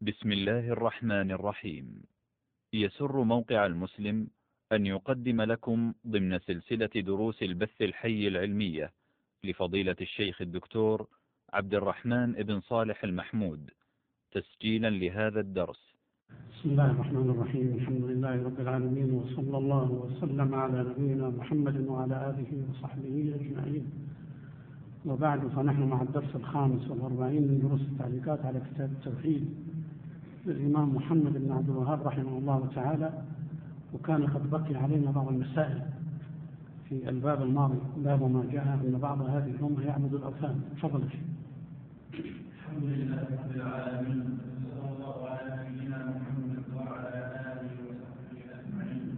بسم الله الرحمن الرحيم. يسر موقع المسلم أن يقدم لكم ضمن سلسلة دروس البث الحي العلمية لفضيلة الشيخ الدكتور عبد الرحمن بن صالح المحمود تسجيلا لهذا الدرس. بسم الله الرحمن الرحيم. الحمد لله رب العالمين، وصلى الله وسلم على نبينا محمد وعلى آله وصحبه أجمعين، وبعد، فنحن مع الدرس 45 من دروس التعليقات على كتاب التوحيد للإمام محمد بن عبد الوهاب رحمه الله تعالى. وكان قد بقي علينا بعض المسائل في الباب الماضي، باب ما جاء أن بعض هذه الأمة يعبد الأوثان. تفضل. الحمد لله رب العالمين، صلى الله على نبينا محمد وعلى آله وصحبه أجمعين.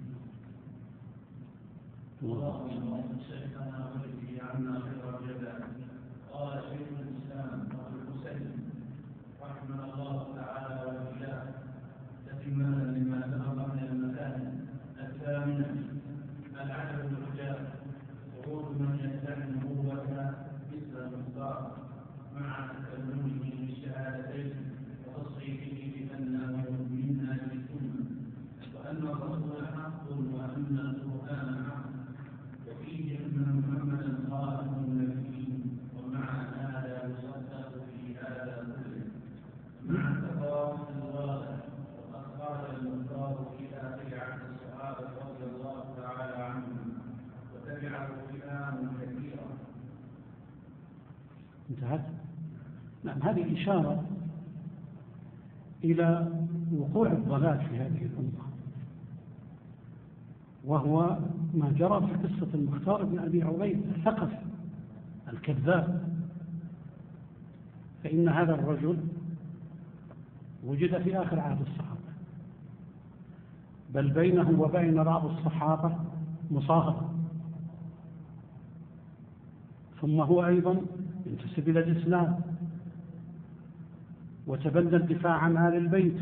اللهم اغفر شيخنا وجزه عنا خير الجزاء. قال شيخ الإسلام أبو الحسين رحمه الله تعالى وإياه تتمة لما سبق من المثاني. الثامنة العدد الرجال، ورود من يدعي النبوة مثل المختار مع تكلمه بالشهادتين وتصريحه بأنه من أهل السنة، وأن الرسول حق وأن القرآن حق، وفيه أن محمدا خاتم النبيين، ومع هذا يصدق في هذا كله مع التفاوت الواضح. وقد قال المختار في آخر عهد الصحابة رضي الله تعالى عنهم، وتبعه فئام كثيرة. انتهت. نعم، هذه إشارة إلى وقوع الضلال في هذه الأمة، وهو ما جرى في قصة المختار بن أبي عبيد الثقفي الكذاب. فإن هذا الرجل وجد في آخر عهد الصحابة، بل بينه وبين بعض الصحابة مصاهرة، ثم هو أيضا ينتسب إلى الإسلام وتبنى الدفاع عن آل البيت،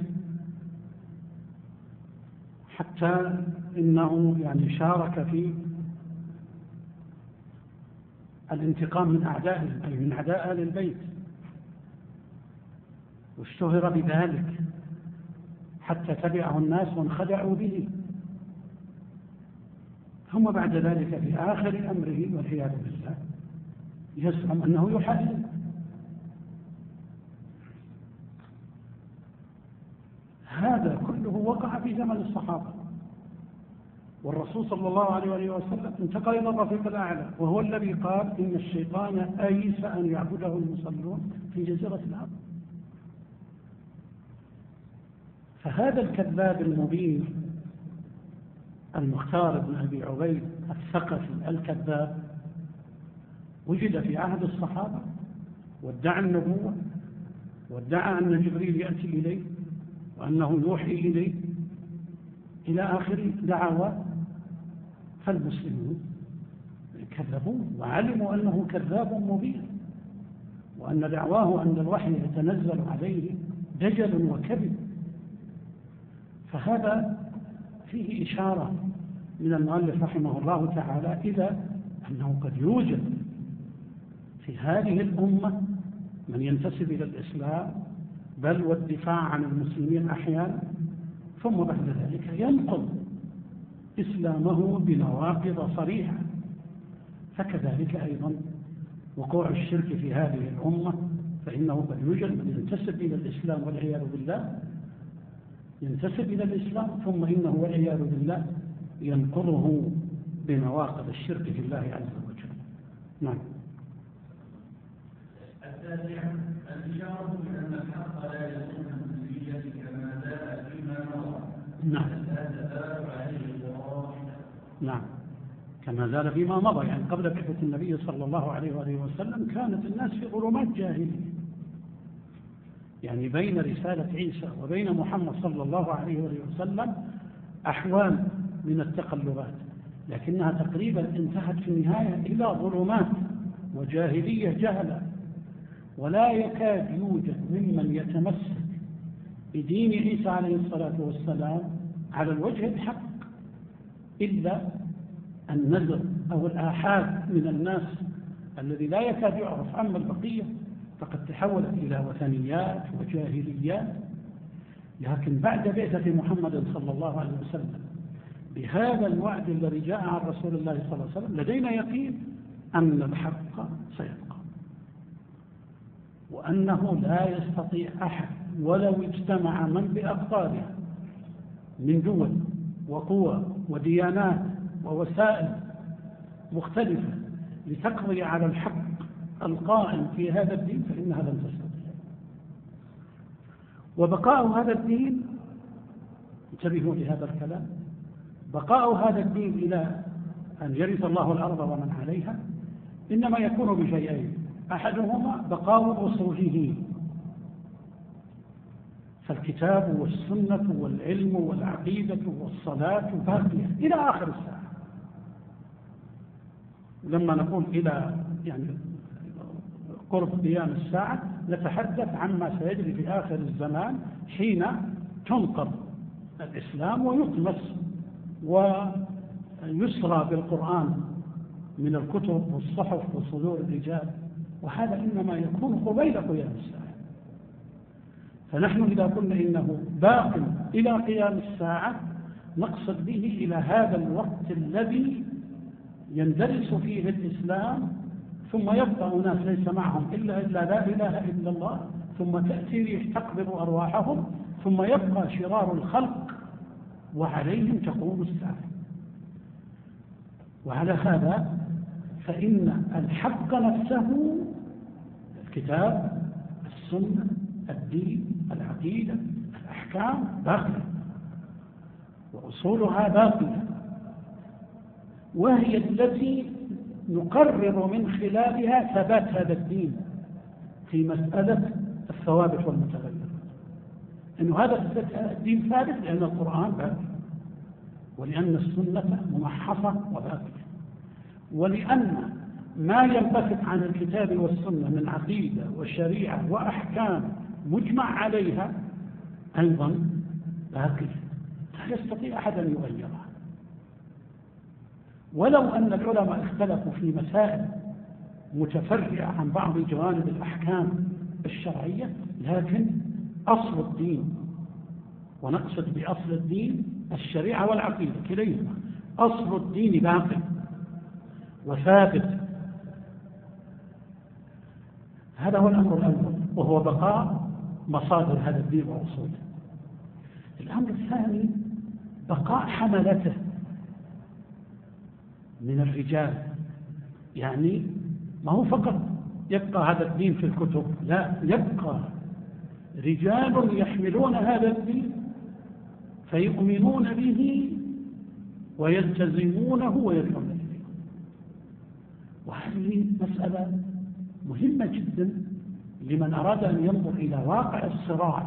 حتى إنه شارك في الانتقام من أعدائهم، أي من أعداء آل البيت، واشتهر بذلك حتى تبعه الناس وانخدعوا به. ثم بعد ذلك في آخر أمره والعياذ بالله يزعم أنه يحلل. هذا كله وقع في زمن الصحابة، والرسول صلى الله عليه وسلم انتقل إلى الرفيق الأعلى، وهو الذي قال إن الشيطان أيس أن يعبده المصلون في جزيرة الأرض. فهذا الكذاب المبين المختار بن أبي عبيد الثقفي الكذاب وجد في عهد الصحابة، وادعى النبوة، وادعى أن جبريل يأتي إليه وأنه يوحي إليه إلى آخر دعوات. فالمسلمون كذبون وعلموا أنه كذاب مبين، وأن دعواه أن الوحي يتنزل عليه دجل وكذب. فهذا فيه إشارة من المؤلف رحمه الله تعالى إلى أنه قد يوجد في هذه الأمة من ينتسب إلى الإسلام، بل والدفاع عن المسلمين أحيانا، ثم بعد ذلك ينقض إسلامه بنواقض صريحة. فكذلك أيضا وقوع الشرك في هذه الأمة، فإنه قد يوجد من ينتسب إلى الإسلام والعياذ بالله، ينتسب إلى الإسلام، ثم إنه والعياذ بالله ينقضه بنواقض الشرك في الله عز وجل. نعم. التاسعة الإشارة بأن الحق لا يكون بالكلية كما جاء فيما مضى. نعم. نعم، كما زال فيما مضى، قبل بعثة النبي صلى الله عليه وسلم كانت الناس في ظلمات جاهلية، بين رسالة عيسى وبين محمد صلى الله عليه وسلم أحوال من التقلبات، لكنها تقريبا انتهت في النهاية إلى ظلمات وجاهلية جهلة. ولا يكاد يوجد ممن يتمسك بدين عيسى عليه الصلاة والسلام على الوجه الحق إلا النذر أو الآحاد من الناس الذي لا يكاد يعرف. أما البقية فقد تحولت إلى وثنيات وجاهليات لكن بعد بعثة محمد صلى الله عليه وسلم بهذا الوعد الذي جاء عن رسول الله صلى الله عليه وسلم لدينا يقين أن الحق سيبقى، وأنه لا يستطيع أحد ولو اجتمع من بأقطارها من دول وقوى وديانات ووسائل مختلفة لتقضي على الحق القائم في هذا الدين، فإنها لن تستطيع. وبقاء هذا الدين، انتبهوا لهذا الكلام، بقاء هذا الدين إلى أن يرث الله الأرض ومن عليها إنما يكون بشيئين: أحدهما بقاء أصوله، فالكتاب والسنة والعلم والعقيدة والصلاة باقية إلى آخر الساعة. لما نقول إلى يعني قرب قيام الساعة نتحدث عما سيجري في آخر الزمان، حين تنقض الإسلام ويطمس ويسرى بالقرآن من الكتب والصحف وصدور الرجال، وهذا إنما يكون قبيل قيام الساعة. فنحن إذا قلنا إنه باق إلى قيام الساعة نقصد به إلى هذا الوقت الذي يندرس فيه الإسلام، ثم يبقى أناس ليس معهم إلا لا إله إلا الله، ثم تأتي ريح تقبض أرواحهم، ثم يبقى شرار الخلق وعليهم تقوم الساعة. وعلى هذا فإن الحق نفسه الكتاب، السنة، الدين، العقيدة، الأحكام باقية وأصولها باقية، وهي التي نقرر من خلالها ثبات هذا الدين في مسألة الثوابت والمتغيرات. إنه هذا الدين ثابت لأن القرآن باقي، ولأن السنة ممحصة وباقية، ولأن ما ينبثق عن الكتاب والسنة من عقيدة وشريعة وأحكام مجمع عليها أيضا باقية، لا يستطيع أحد أن يغيرها. ولو أن العلماء اختلفوا في مسائل متفرعة عن بعض جوانب الأحكام الشرعية، لكن أصل الدين، ونقصد بأصل الدين الشريعة والعقيدة كليهما، أصل الدين باقي وثابت. هذا هو الأمر الأول، وهو بقاء مصادر هذا الدين وأصوله. الأمر الثاني بقاء حملته من الرجال، يعني ما هو فقط يبقى هذا الدين في الكتب، لا، يبقى رجال يحملون هذا الدين فيؤمنون به ويلتزمونه ويدعون إليه. وهذه مسألة مهمة جدا لمن أراد أن ينظر إلى واقع الصراع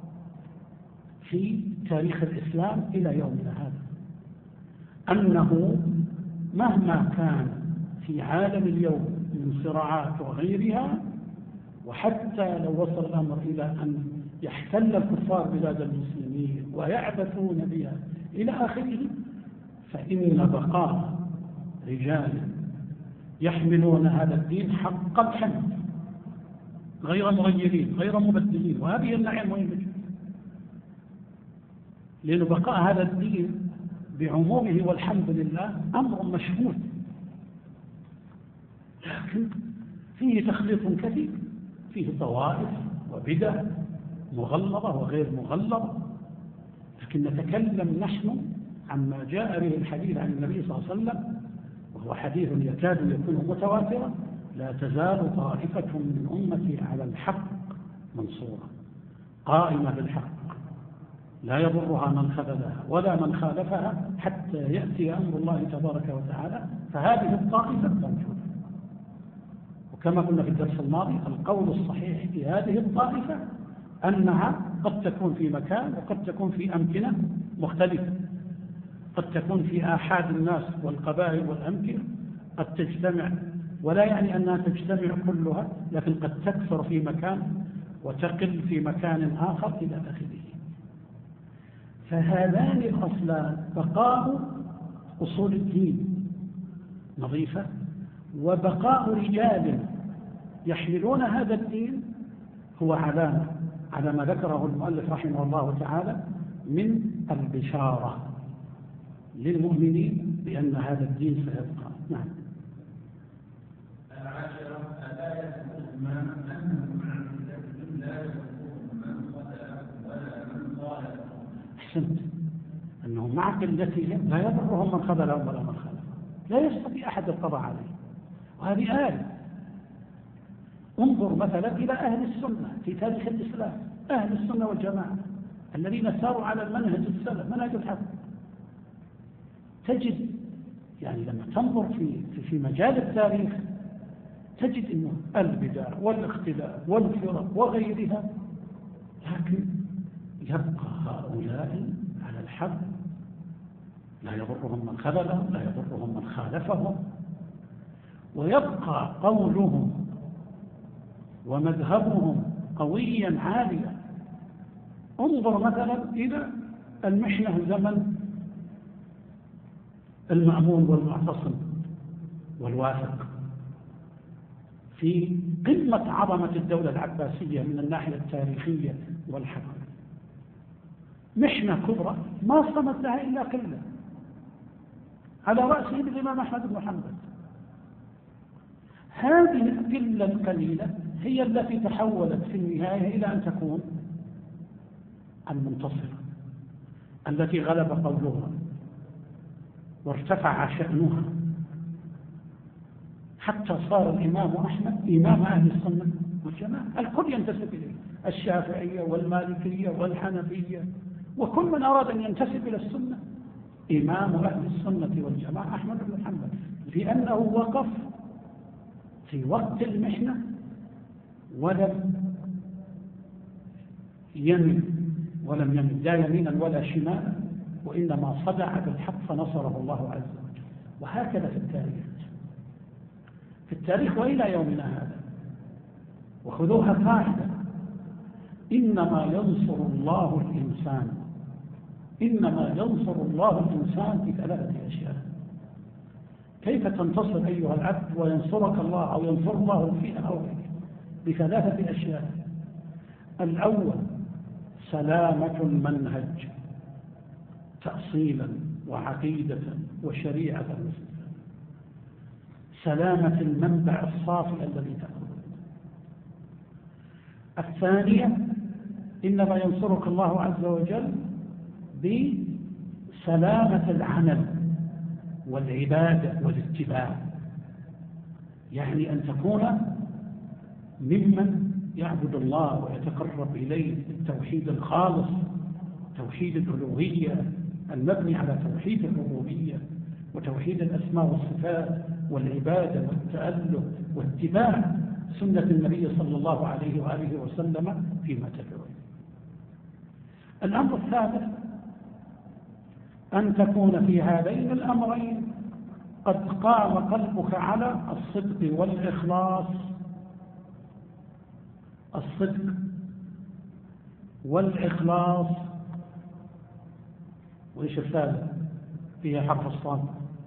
في تاريخ الإسلام إلى يومنا هذا، أنه مهما كان في عالم اليوم من صراعات وغيرها، وحتى لو وصل الأمر إلى أن يحتل الكفار بلاد المسلمين ويعبثون بها إلى آخره، فإن بقاء رجال يحملون هذا الدين حق الحمل غير مغيرين غير مبدلين، وهذه الناحية مهمة جدا، لأن بقاء هذا الدين بعمومه والحمد لله أمر مشهود، لكن فيه تخليط كثير، فيه طوائف وبدع مغلظة وغير مغلظة. لكن نتكلم نحن عما جاء به الحديث عن النبي صلى الله عليه وسلم، وهو حديث يكاد يكون متواترا: لا تزال طائفة من أمتي على الحق منصورة، قائمة بالحق لا يضرها من خذلها ولا من خالفها حتى يأتي أمر الله تبارك وتعالى. فهذه الطائفة موجودة، وكما قلنا في الدرس الماضي القول الصحيح في هذه الطائفة أنها قد تكون في مكان وقد تكون في أمكنة مختلفة، قد تكون في آحاد الناس والقبائل والأمكنة، قد تجتمع، ولا يعني أنها تجتمع كلها، لكن قد تكثر في مكان وتقل في مكان آخر إلى آخره. فهذان الأصلان بقاء أصول الدين نظيفة، وبقاء رجال يحملون هذا الدين هو علامة على ما ذكره المؤلف رحمه الله تعالى من البشارة للمؤمنين بأن هذا الدين سيبقى. نعم. العاشرة الآية العظمى أنه لا يضرهم من خذل ولا من خالف. أحسنت، أنه مع قلتهم لا يضرهم من خذلهم ولا من خالفهم، لا يستطيع أحد القضاء عليه. وهذه آية. انظر مثلا إلى أهل السنة في تاريخ الإسلام، أهل السنة والجماعة الذين ساروا على المنهج السلف، منهج الحق، تجد يعني لما تنظر في مجال التاريخ تجد أنه البدع والاختلاف والفرق وغيرها، لكن يبقى هؤلاء على الحق، لا يضرهم من خذلهم، لا يضرهم من خالفهم، ويبقى قولهم ومذهبهم قويا عاليا. انظر مثلا إلى المحنة زمن المأمون والمعتصم والواثق، في قمة عظمة الدولة العباسية من الناحية التاريخية والحق، محنة كبرى ما صمت لها إلا قلة، على رأسهم الإمام أحمد بن حنبل. هذه القلة القليلة هي التي تحولت في النهاية إلى أن تكون المنتصرة، التي غلب قولها وارتفع شأنها، حتى صار الإمام أحمد إمام أهل السنة والجماعة، الكل ينتسب إليه، الشافعية والمالكية والحنفية وكل من أراد أن ينتسب إلى السنة إمام أهل السنة والجماعة أحمد بن حنبل، لأنه وقف في وقت المحنة ولم يمن لا يمينا ولا شمالا، وإنما صدع بالحق فنصره الله عز وجل. وهكذا في التاريخ وإلى يومنا هذا. وخذوها قاعدة: إنما ينصر الله الإنسان في ثلاثة أشياء. كيف تنتصر أيها العبد وينصرك الله أو ينصر الله فيها أو بثلاثة أشياء. الأول سلامة المنهج تأصيلا وعقيدة وشريعة، سلامة المنبع الصافي الذي تأخذه. الثانية إنما ينصرك الله عز وجل بسلامة العمل والعبادة والاتباع، يعني أن تكون ممن يعبد الله ويتقرب إليه بالتوحيد الخالص، توحيد الألوهية المبني على توحيد الربوبية وتوحيد الأسماء والصفات والعبادة والتأله واتباع سنة النبي صلى الله عليه وآله وسلم فيما تدعو. الأمر الثالث أن تكون في هذين الأمرين قد قام قلبك على الصدق والإخلاص. الصدق والإخلاص. وإيش الثالث؟ فيها حرف الصاد.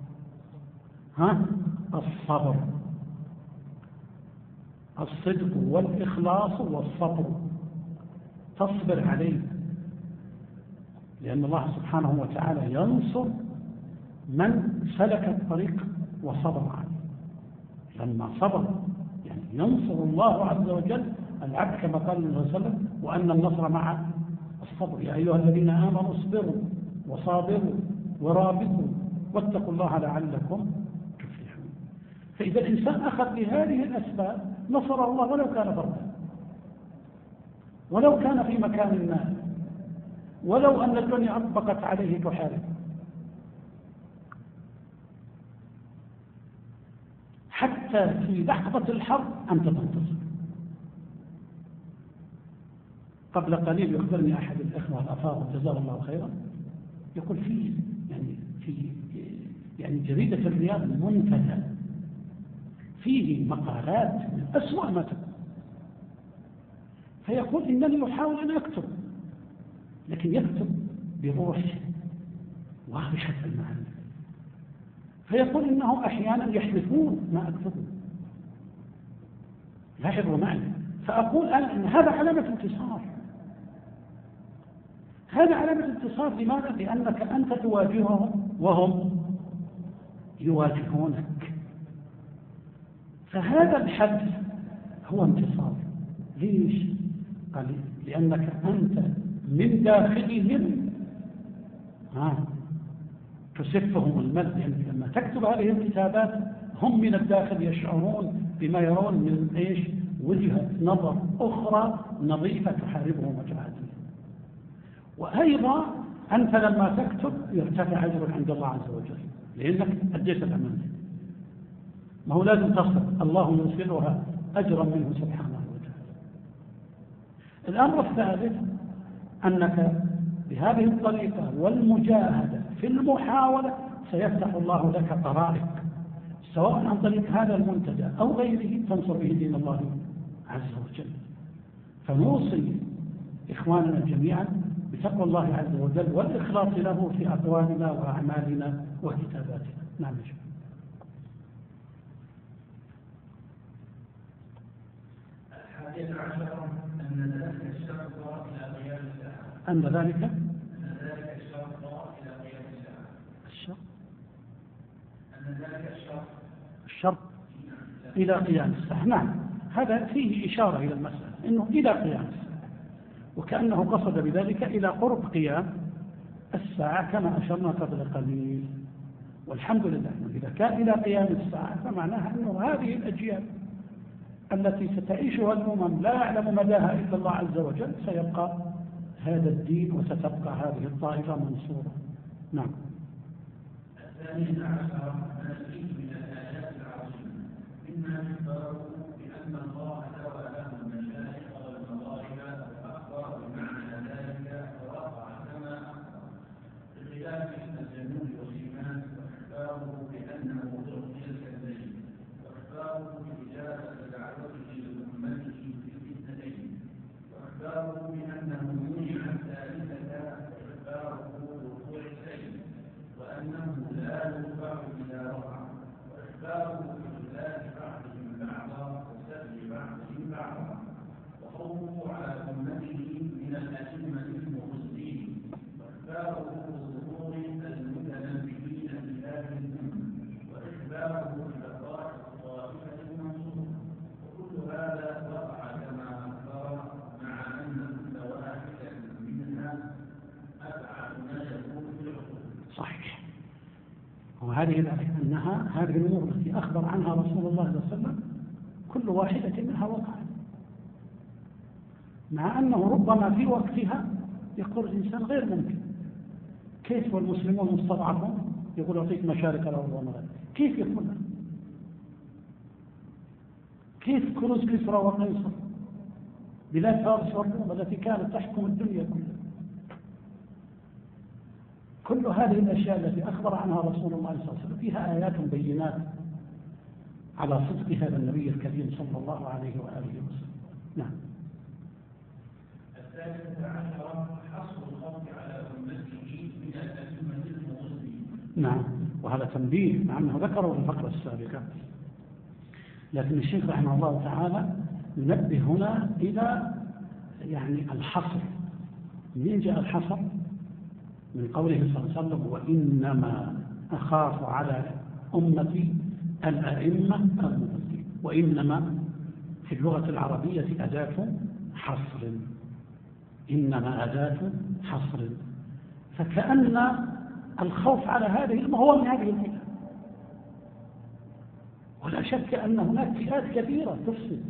الصبر. الصدق والإخلاص والصبر، تصبر عليه، لأن الله سبحانه وتعالى ينصر من سلك الطريق وصبر عليه. لما صبر يعني ينصر الله عز وجل العبد، كما قال النبي صلى الله عليه وسلم: وأن النصر مع الصبر، يا أيها الذين آمنوا اصبروا وصابروا ورابطوا واتقوا الله لعلكم تفلحون. فإذا الإنسان أخذ بهذه الأسباب نصره الله ولو كان فردا، ولو كان في مكان ما، ولو أن الدنيا أطبقت عليه تحارب. حتى في لحظة الحرب أنت تنتصر. قبل قليل يخبرني أحد الإخوة الأفاضل جزاه الله خيرا، يقول في جريدة الرياض منتدى فيه مقالات من أسوأ ما تكون، فيقول إنني أحاول أن أكتب، لكن يكتب بروح واضحة المعنى، فيقول إنهم أحيانا يحذفون ما أكتبه. لاحظوا معي، فأقول أنا إن هذا علامة انتصار، هذا علامة انتصار. لماذا؟ لأنك أنت تواجههم وهم يواجهونك. فهذا الحدث هو انتصار. ليش؟ قال لأنك أنت من داخلهم تسفهم المد. يعني لما تكتب هذه الكتابات هم من الداخل يشعرون بما يرون من وجهة نظر أخرى نظيفة تحاربهم وتعادلهم. وأيضا أنت لما تكتب يرتفع أجرك عند الله عز وجل لأنك أديت الأمانة. ما هو لازم تصل، الله يوصلها أجرا منه سبحانه وتعالى. الأمر الثالث أنك بهذه الطريقة والمجاهدة في المحاولة سيفتح الله لك طرائق، سواء عن طريق هذا المنتدى أو غيره تنصر به دين الله عز وجل. فنوصي إخواننا جميعا بتقوى الله عز وجل والإخلاص له في أقوالنا وأعمالنا وكتاباتنا. نعم. الحادية عشرة أن ذلك الشرط إلى قيام الساعة. أن ذلك الشرط إلى قيام الساعة. الشرط أن ذلك الشرط إلى قيام الساعة. نعم، هذا فيه إشارة إلى المسألة أنه إلى قيام الساعة، وكأنه قصد بذلك إلى قرب قيام الساعة كما أشرنا قبل قليل. والحمد لله إذا كان إلى قيام الساعة فمعناها أنه هذه الأجيال التي ستعيشها الأمم لا يعلم مداها إلا الله عز وجل سيبقى هذا الدين وستبقى هذه الطائفة منصورة. نعم. الثانية عشرة نسيت من الآيات العظيمة مما يخبر بأن الله سوى له المشارق والمغارب وأخبر بمعنى ذلك ورفع كما أخبر بخلاف الجنوب والشمال، وإخباره بأنه تلقي الكذبين، وإخباره بإجابة دعوته لأمته في الاثنتين، وإخباره بأنه منع الثالثة، وإخباره بوقوع السيد وأنه لا يرفع إلى رفع، وإخباره بإخلاف بعضهم بعضا وسبب بعضهم بعضا، وخوفه على أمته من الأئمة المغزين، وإخباره بظهور المتنبئين بهذه الأمة، وإخباره ببقاء الطائفة المنصورة. وكل هذا وقع كما أخبر، مع أن كل واحدة منها أبعد ما يكون في العقول. صحيح. وهذه أنها هذه الأمور التي أخبر عنها رسول الله صلى الله عليه وسلم كل واحدة منها وقعت، مع أنه ربما في وقتها يقول الإنسان غير ممكن. كيف والمسلمون مستضعفون؟ يقول أعطيك مشارق الأرض ومغاربها. كيف يقول؟ كيف كنوز كسرى وقيصر بلاد فارس والروم التي كانت تحكم الدنيا كلها؟ كل هذه الأشياء التي أخبر عنها رسول الله صلى الله عليه وسلم فيها آيات بينات على صدق هذا النبي الكريم صلى الله عليه وآله وسلم. نعم. الثالثة عشرة حصر الخوف على أمته من الأئمة المغزين. نعم، وهذا تنبيه مع أنه ذكره في الفقرة السابقة، لكن الشيخ رحمه الله تعالى ينبه هنا إلى الحصر. منين جاء الحصر؟ من قوله صلى الله عليه وسلم وإنما أخاف على أمتي الأئمة المغزين. وإنما في اللغة العربية أداة حصر، إنما أداة حصر. فكأن الخوف على هذه الأمة هو من هذه الفئة، ولا شك أن هناك فئات كثيرة تفسد،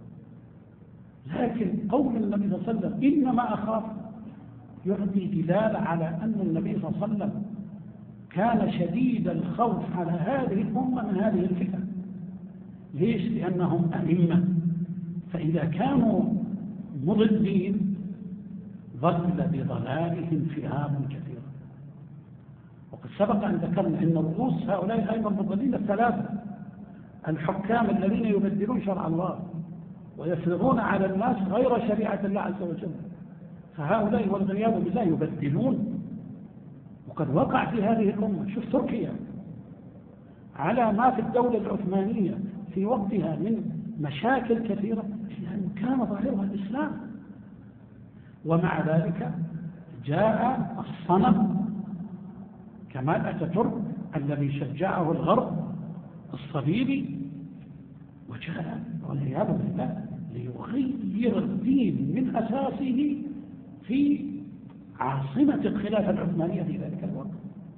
لكن قول النبي صلى الله عليه وسلم إنما أخاف يعطي دلالة على أن النبي صلى الله عليه وسلم كان شديد الخوف على هذه الأمة من هذه الفئة. ليش؟ لأنهم أئمة، فإذا كانوا مضلين ظل بضلالهم فئام كثيرة. وقد سبق أن ذكرنا أن رؤوس هؤلاء الأئمة المضلين الثلاثة الحكام الذين يبدلون شرع الله ويفرضون على الناس غير شريعة الله عز وجل، فهؤلاء والعياذ بالله يبدلون. وقد وقع في هذه الأمة، شوف تركيا على ما في الدولة العثمانية في وقتها من مشاكل كثيرة، لأنه كان ظاهرها الإسلام، ومع ذلك جاء الصنم كمال أتاتورك الذي شجعه الغرب الصليبي، وجاء والعياذ بالله ليغير الدين من أساسه في عاصمة الخلافة العثمانية في ذلك الوقت.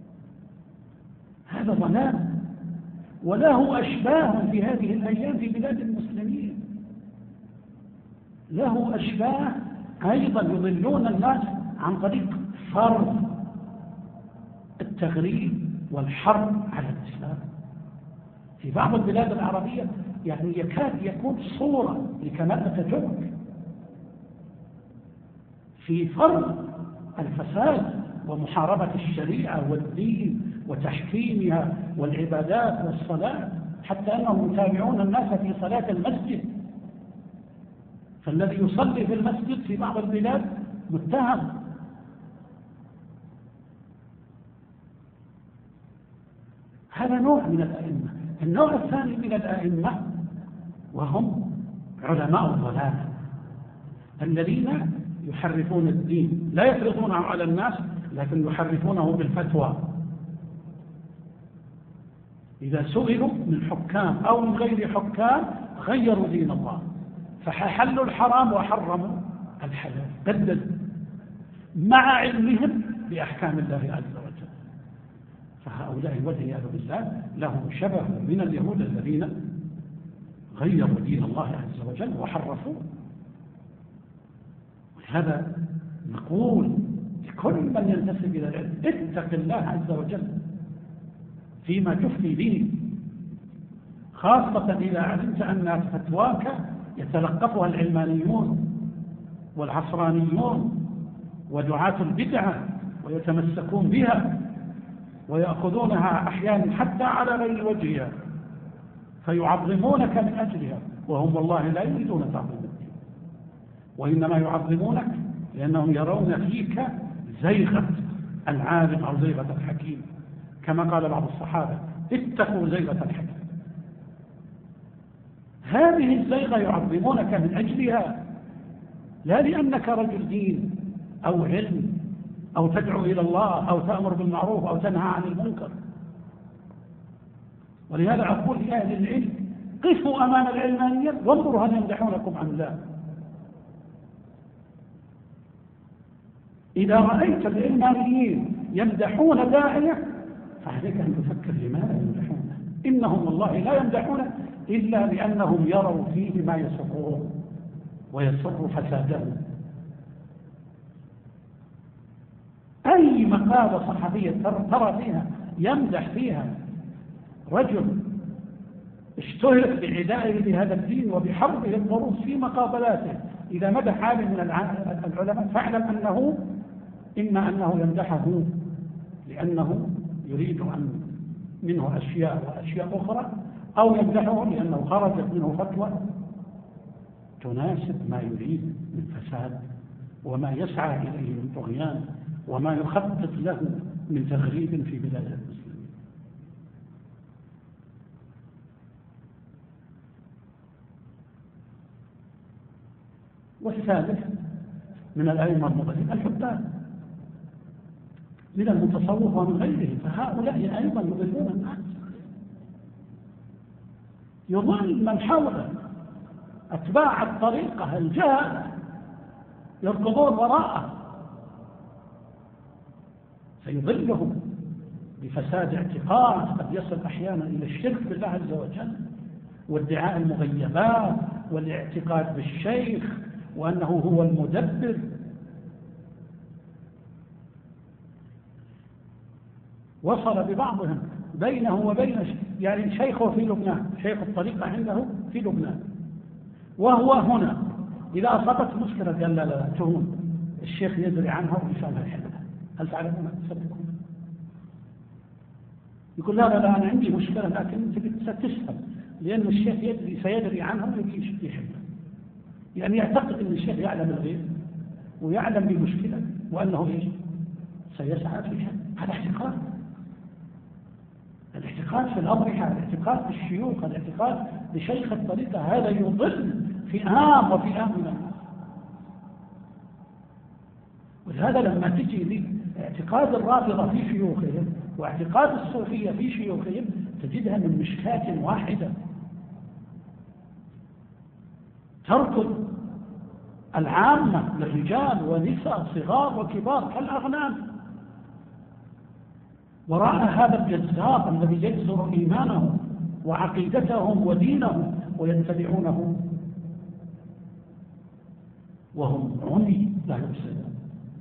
هذا ضلال وله أشباه في هذه الأيام في بلاد المسلمين، له أشباه أيضا يضلون الناس عن طريق فرض التغريب والحرب على الإسلام. في بعض البلاد العربية يعني يكاد يكون صورة لكمال أتاتورك في فرض الفساد ومحاربة الشريعة والدين وتحكيمها والعبادات والصلاة، حتى أنهم يتابعون الناس في صلاة المسجد، فالذي يصلي في المسجد في بعض البلاد متهم. هذا نوع من الأئمة. النوع الثاني من الأئمة وهم علماء الضلال الذين يحرفون الدين، لا يفرضونه على الناس لكن يحرفونه بالفتوى. إذا سئلوا من حكام أو من غير حكام غيروا دين الله، فحلوا الحرام وحرموا الحلال، بدلوا مع علمهم بأحكام الله عز وجل. فهؤلاء والعياذ بالله لهم شبه من اليهود الذين غيروا دين الله عز وجل وحرفوه. ولهذا نقول لكل من ينتسب إلى العلم اتق الله عز وجل فيما تفتي به، خاصة إذا علمت أن فتواك يتلقفها العلمانيون والعصرانيون ودعاة البدعة ويتمسكون بها ويأخذونها أحيانا حتى على غير وجهها، فيعظمونك من أجلها، وهم والله لا يريدون تعظيم الدين، وإنما يعظمونك لأنهم يرون فيك زيغة العالم أو زيغة الحكيم، كما قال بعض الصحابة اتقوا زيغة الحكيم. هذه الزيغة يعظمونك من أجلها، لا لأنك رجل دين أو علم أو تدعو إلى الله أو تأمر بالمعروف أو تنهى عن المنكر. ولهذا أقول لأهل العلم قفوا أمام العلمانيين وانظروا هل يمدحونكم أم لا. إذا رأيت العلمانيين يمدحون داعية فعليك أن تفكر لماذا يمدحونه. إنهم والله لا يمدحونه إلا لأنهم يروا فيه ما يسرون ويسر فساده. أي مقالة صحفية ترى فيها يمدح فيها رجل اشتهر بعدائه لهذا الدين وبحربه الضروس في مقابلاته، إذا مدح عالم من العلماء فاعلم أنه إما أنه يمدحه لأنه يريد أن منه أشياء وأشياء أخرى، أو يمدحه لأنه خرجت منه فتوى تناسب ما يريد من فساد وما يسعى إليه من طغيان وما يخطط له من تغريب في بلاد المسلمين. والثالث من الأئمة المضلين الحداد من المتصوف ومن غيره، فهؤلاء أيضا يضلون الناس. يضل من حوله أتباع الطريقة الجهل يركضون وراءه، فيضلهم بفساد اعتقاد قد يصل أحيانا إلى الشرك بالله عز وجل وادعاء المغيبات والاعتقاد بالشيخ وأنه هو المدبر. وصل ببعضهم بينه وبين يعني شيخه في لبنان، شيخ الطريقة عنده في لبنان وهو هنا، إذا أصابت مشكلة قال لا تهون الشيخ يدري عنها ويشانها يحلها. هل تعلمون تصدقون؟ يقول لا أنا عندي مشكلة لكن أنت ستسأل لأن الشيخ سيدري عنها ويجي يحلها. يعني يعتقد أن الشيخ يعلم الغيب ويعلم بمشكلة وأنه إيش سيسعى في حل. هذا اعتقاد. الاعتقاد في الأضرحة، الاعتقاد في الشيوخ، الاعتقاد بشيخ الطريقة، هذا يضل فئام وفئام من الناس. ولهذا لما تجي لاعتقاد الرافضة في شيوخهم واعتقاد الصوفية في شيوخهم تجدها من مشكاة واحدة، تركض العامة للرجال ونساء صغار وكبار كالأغنام وراء هذا الجزار الذي يجزر إيمانهم وعقيدتهم ودينهم ويتبعونه وهم عمي لا يبصرون.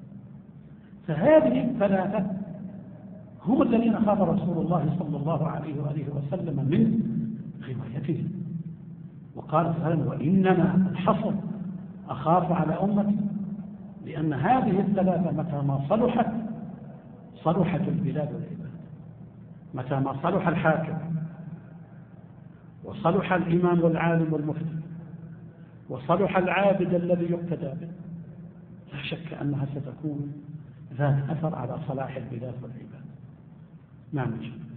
فهذه الثلاثة هم الذين خاف رسول الله صلى الله عليه وآله وسلم من غوايتهم، وقال تعالى: وإنما الحصر أخاف على أمتي، لأن هذه الثلاثة متى ما صلحت البلاد والعباد. متى ما صلح الحاكم وصلح الإمام والعالم والمفتي وصلح العابد الذي يقتدى به، لا شك أنها ستكون ذات أثر على صلاح البلاد والعباد. نعم.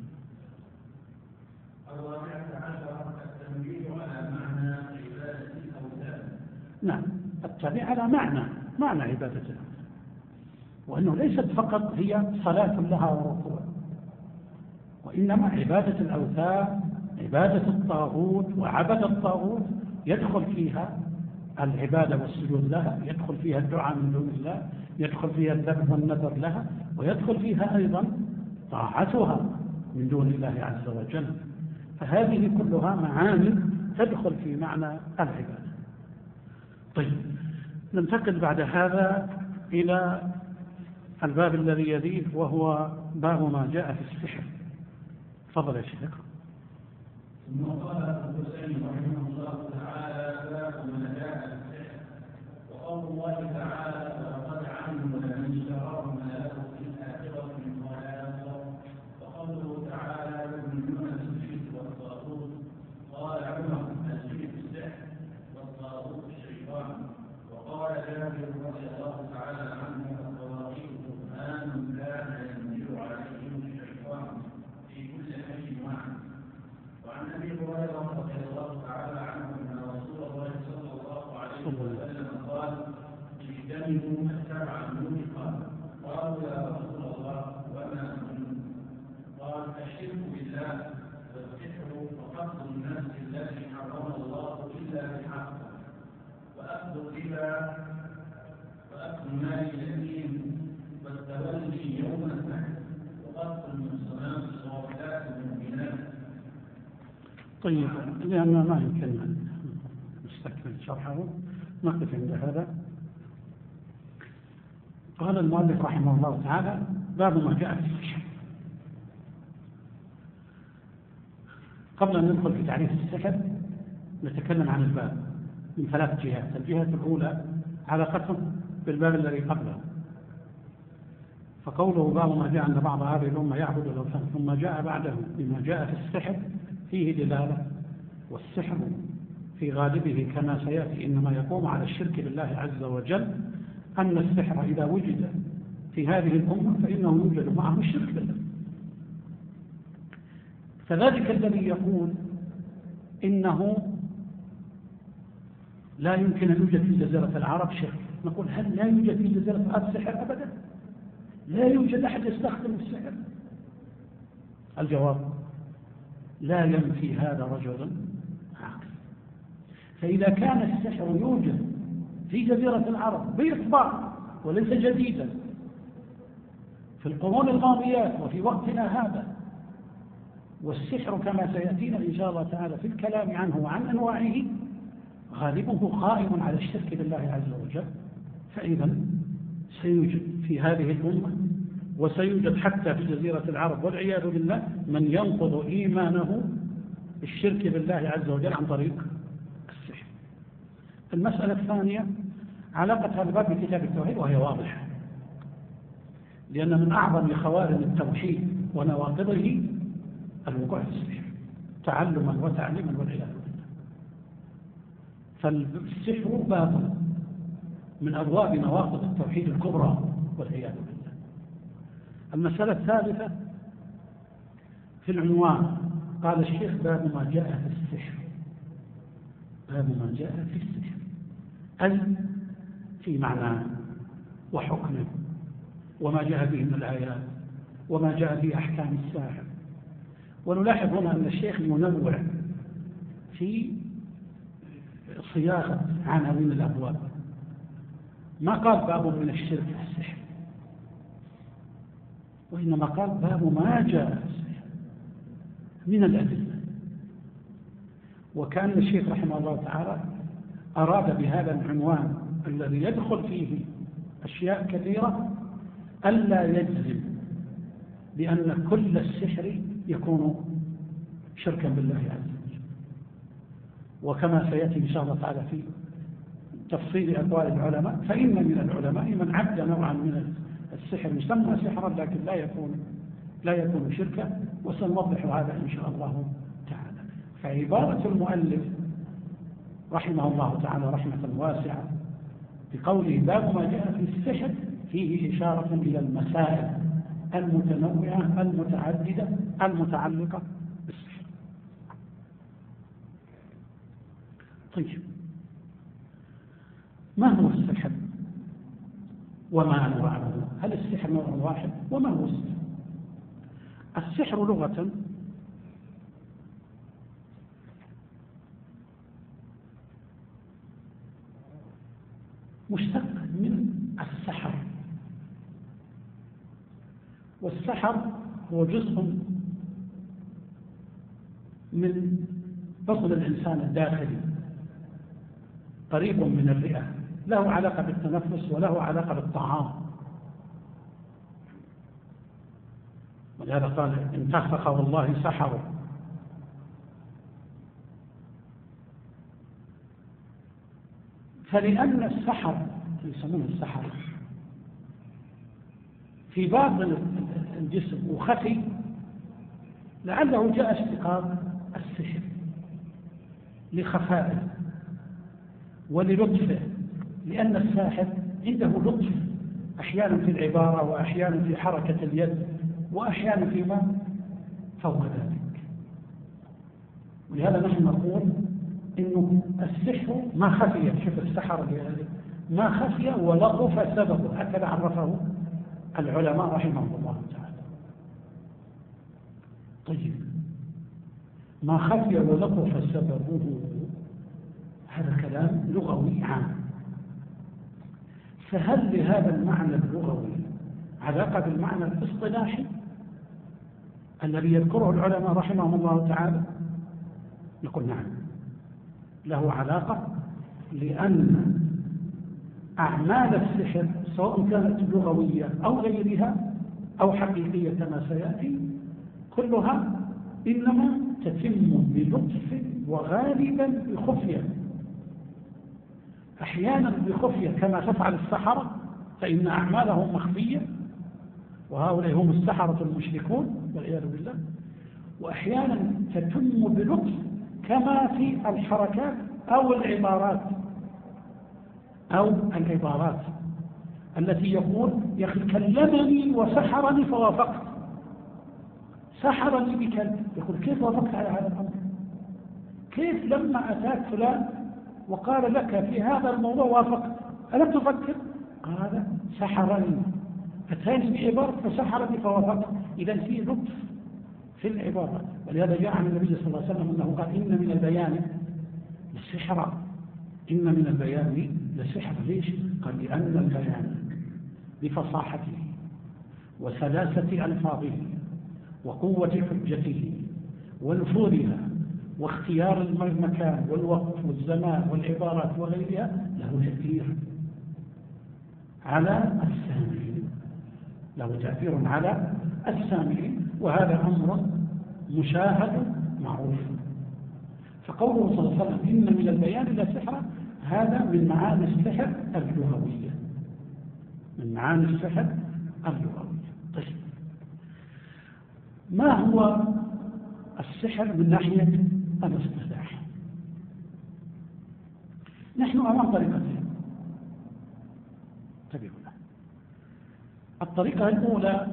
التنبيه على معنى عبادة الأوثان. نعم، التنبيه على معنى عبادة الأوثان، وأنه ليست فقط هي صلاة لها وركوع، وإنما عبادة الأوثان عبادة الطاغوت وعبد الطاغوت يدخل فيها العبادة والسجود لها، يدخل فيها الدعاء من دون الله، يدخل فيها الذبح والنذر لها، ويدخل فيها أيضا طاعتها من دون الله عز وجل. فهذه كلها معاني تدخل في معنى العبادة. طيب، ننتقل بعد هذا إلى الباب الذي يليه، وهو باب ما جاء في السحر. تفضل يا شيخ. ثم قال الحسين رحمه الله تعالى: باب ما جاء في السحر. وقول الله تعالى: ولقد علموا لمن اشتراه ما له في الآخرة من خلاق. وقوله تعالى: يؤمنون بالجبت والطاغوت. قال عمر: الجبت السحر والطاغوت الشيطان. وقال جابر رضي الله تعالى عنه: الطواغيت قرآن كان ينزل عليهم الشيطان في كل حي وعن. وعن ابي هريره رضي الله تعالى عنه ان رسول الله صلى الله عليه وسلم قال: اجتنبوا السبع الموبقه. قالوا: يا رسول الله وما هم؟ قال: الشرك بالله والسحر وقتل النفس التي حرم الله الا بحق واخذ الربا واكل مال اليتيم والتولي يوم النحر وقتل المحصنات الغافلات المؤمنات. طيب، لأن ما يمكن نستكمل شرحه نقف عند هذا. قال المؤلف رحمه الله تعالى: باب ما جاء في السحر. قبل أن ندخل في تعريف السحر نتكلم عن الباب من 3 جهات. الجهة الأولى علاقته بالباب الذي قبله، فقوله باب ما جاء أن بعض هذه الأمة يعبد الأوثان ثم جاء بعده بما جاء في السحر فيه دلالة. والسحر في غالبه كما سيأتي إنما يقوم على الشرك بالله عز وجل، أن السحر إذا وجد في هذه الأمة فإنه يوجد معه الشرك بالله. فذلك الذي يقول إنه لا يمكن أن يوجد في جزيرة العرب شرك، نقول: هل لا يوجد في جزيرة العرب سحر؟ أبدا، لا يوجد أحد يستخدم السحر. الجواب: لا ينفي هذا رجل عاقل. فإذا كان السحر يوجد في جزيرة العرب بإطباق وليس جديدا في القرون الماضيات وفي وقتنا هذا، والسحر كما سيأتينا إن شاء الله تعالى في الكلام عنه وعن أنواعه غالبه قائم على الشرك بالله عز وجل، فإذا سيوجد في هذه الأمة وسيوجد حتى في جزيرة العرب والعياذ بالله من ينقض إيمانه بالشرك بالله عز وجل عن طريق السحر. المسألة الثانية علاقة هذا الباب بكتاب التوحيد، وهي واضحة، لأن من أعظم خوارم التوحيد ونواقضه الوقوع في السحر تعلما وتعليما والعياذ بالله. فالسحر باب من أبواب نواقض التوحيد الكبرى والعياذ بالله. المسألة الثالثة في العنوان قال الشيخ: باب ما جاء في السحر. باب ما جاء في السحر أي في معنى وحكمه وما جاء به من الآيات وما جاء في أحكام الساحر. ونلاحظ هنا أن الشيخ ينوع في صياغة عناوين الأبواب، ما قال باب من الشرك في السحر، وإنما قال باب ما جاء في السحر من الأدلة. وكان الشيخ رحمه الله تعالى أراد بهذا العنوان الذي يدخل فيه أشياء كثيرة ألا يجزم بأن كل السحر يكون شركا بالله عز وجل. وكما سيأتي إن شاء الله تعالى في تفصيل أقوال العلماء، فإن من العلماء من عد نوعا من السحر يسمى سحرا لكن لا يكون شركا، وسنوضح هذا إن شاء الله تعالى. فعبارة المؤلف رحمه الله تعالى رحمة واسعة بقوله باب ما جاء في السحر فيه إشارة إلى المسائل المتنوعة المتعددة المتعلقة بالسحر. طيب، ما هو السحر وما أنواعه؟ هل السحر نوع واحد؟ وما هو السحر؟ السحر لغة مشتق من السحر، والسحر هو جزء من بطن الإنسان الداخلي قريب من الرئة، له علاقة بالتنفس وله علاقة بالطعام. ولهذا قال إن تخفق والله سحره. فلأن السحر يسمونه السحر في باطن الجسم وخفي، لعله جاء اشتقاق السحر لخفائه وللطفه، لأن الساحر عنده لطف أحيانا في العبارة وأحيانا في حركة اليد وأحيانا فيما فوق ذلك. ولهذا نحن نقول إنه السحر ما خفي، شوف السحر ما خفي ولطف سببه، هكذا عرفه العلماء رحمهم الله تعالى. طيب، ما خفي ولطف سببه هذا كلام لغوي عام، فهل لهذا المعنى اللغوي علاقة بالمعنى الاصطلاحي الذي يذكره العلماء رحمهم الله تعالى؟ نقول نعم، له علاقة، لأن أعمال السحر سواء كانت لغوية أو غيرها أو حقيقية كما سيأتي كلها إنما تتم بلطف وغالبا بخفية، أحيانا بخفية كما تفعل السحرة فإن أعمالهم مخفية، وهؤلاء هم السحرة المشركون والعياذ بالله، وأحيانا تتم بلطف كما في الحركات أو العبارات التي يقول يا أخي كلمني وسحرني فوافقت، سحرني بكلب، يقول كيف وافقت على هذا الأمر؟ كيف لما أتاك فلان وقال لك في هذا الموضوع وافقت؟ ألم تفكر؟ قال سحرني، أتاني بعبارة فسحرني فوافقت. إذا في لطف في العبارة. ولهذا جاء عن النبي صلى الله عليه وسلم أنه قال إن من البيان لسحرا، إن من البيان لسحر. ليش؟ قال لأن البيان بفصاحته وسلاسة ألفاظه وقوة حجته ونفوذها واختيار المكان والوقت والزمان والعبارات وغيرها له تأثير على السامعين، له تأثير على السامعين، وهذا أمر مشاهد معروف. فقوله صلى الله عليه وسلم إن من البيان لسحرا، هذا من معاني السحر اللغوية، من معاني السحر اللغوية. طيب، ما هو السحر من ناحية الاصطلاح؟ نحن أمام طريقتين. انتبهوا لها. الطريقة الأولى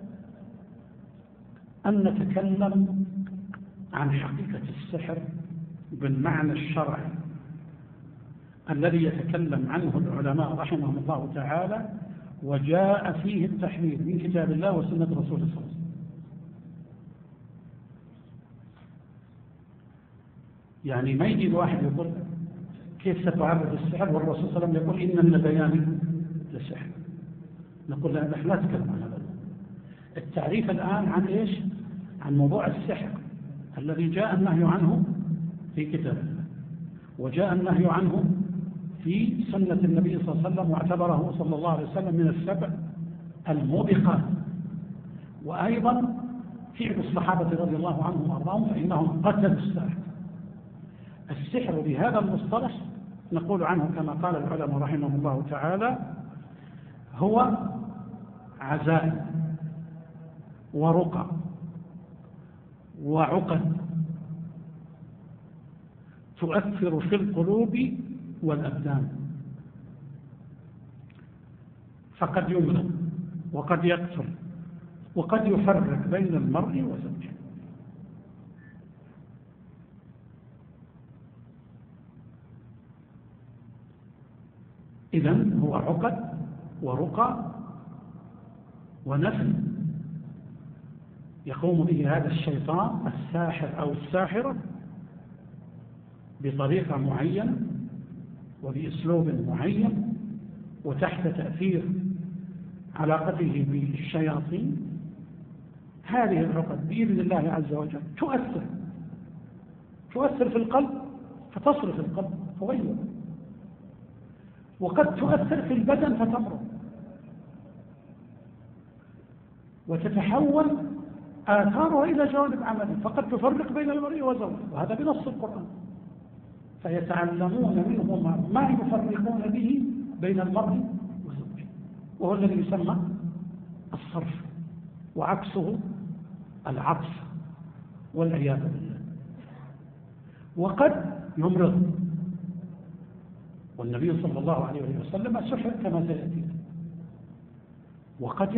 أن نتكلم عن حقيقة السحر بالمعنى الشرعي الذي يتكلم عنه العلماء رحمهم الله تعالى، وجاء فيه التحرير من كتاب الله وسنة رسوله صلى الله عليه وسلم. يعني ما يجي الواحد يقول كيف ستعرف السحر والرسول صلى الله عليه وسلم يقول إن من البيان للسحر. نقول لا، نحن لا نتكلم عن هذا. التعريف الآن عن إيش؟ عن موضوع السحر الذي جاء النهي عنه في كتاب الله، وجاء النهي عنه في سنة النبي صلى الله عليه وسلم، واعتبره صلى الله عليه وسلم من السبع الموبقات. وأيضا فعل الصحابة رضي الله عنهم وأرضاهم فإنهم قتلوا الساحر. السحر بهذا المصطلح نقول عنه كما قال العلماء رحمهم الله تعالى هو عزائم ورقى وعقد تؤثر في القلوب والأبدان، فقد يمرض وقد يقتل وقد يفرق بين المرء وزوجه. إذن هو عقد ورقى ونفل يقوم به هذا الشيطان الساحر أو الساحرة بطريقة معينة وبأسلوب معين وتحت تأثير علاقته بالشياطين. هذه العقد بإذن الله عز وجل تؤثر في القلب فتصرف القلب تغير، وقد تؤثر في البدن فتمرض وتتحول آثارها إلى جوانب عملية، فقد تفرق بين المرء وزوجه، وهذا بنص القرآن. فيتعلمون منهما ما يفرقون به بين المرء وزوجه، وهو الذي يسمى الصرف، وعكسه العطف والعياذ بالله. وقد يمرض، والنبي صلى الله عليه وسلم سحر كما سيأتي. وقد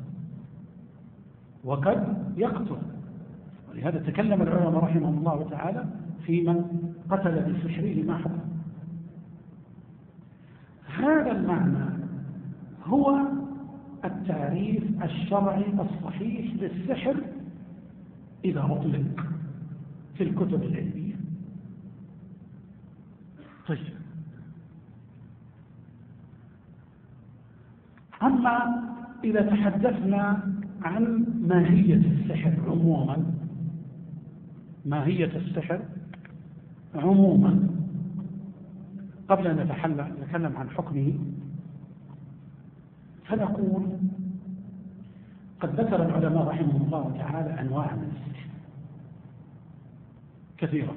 يقتل، ولهذا تكلم العلماء رحمهم الله تعالى في من قتل بسحره ما حصل. هذا المعنى هو التعريف الشرعي الصحيح للسحر إذا أطلق في الكتب العلمية. طيب، أما إذا تحدثنا عن ماهية السحر عموما، ماهية السحر عموما قبل أن نتكلم عن حكمه، فنقول قد ذكر العلماء رحمهم الله تعالى أنواع من السحر كثيرة،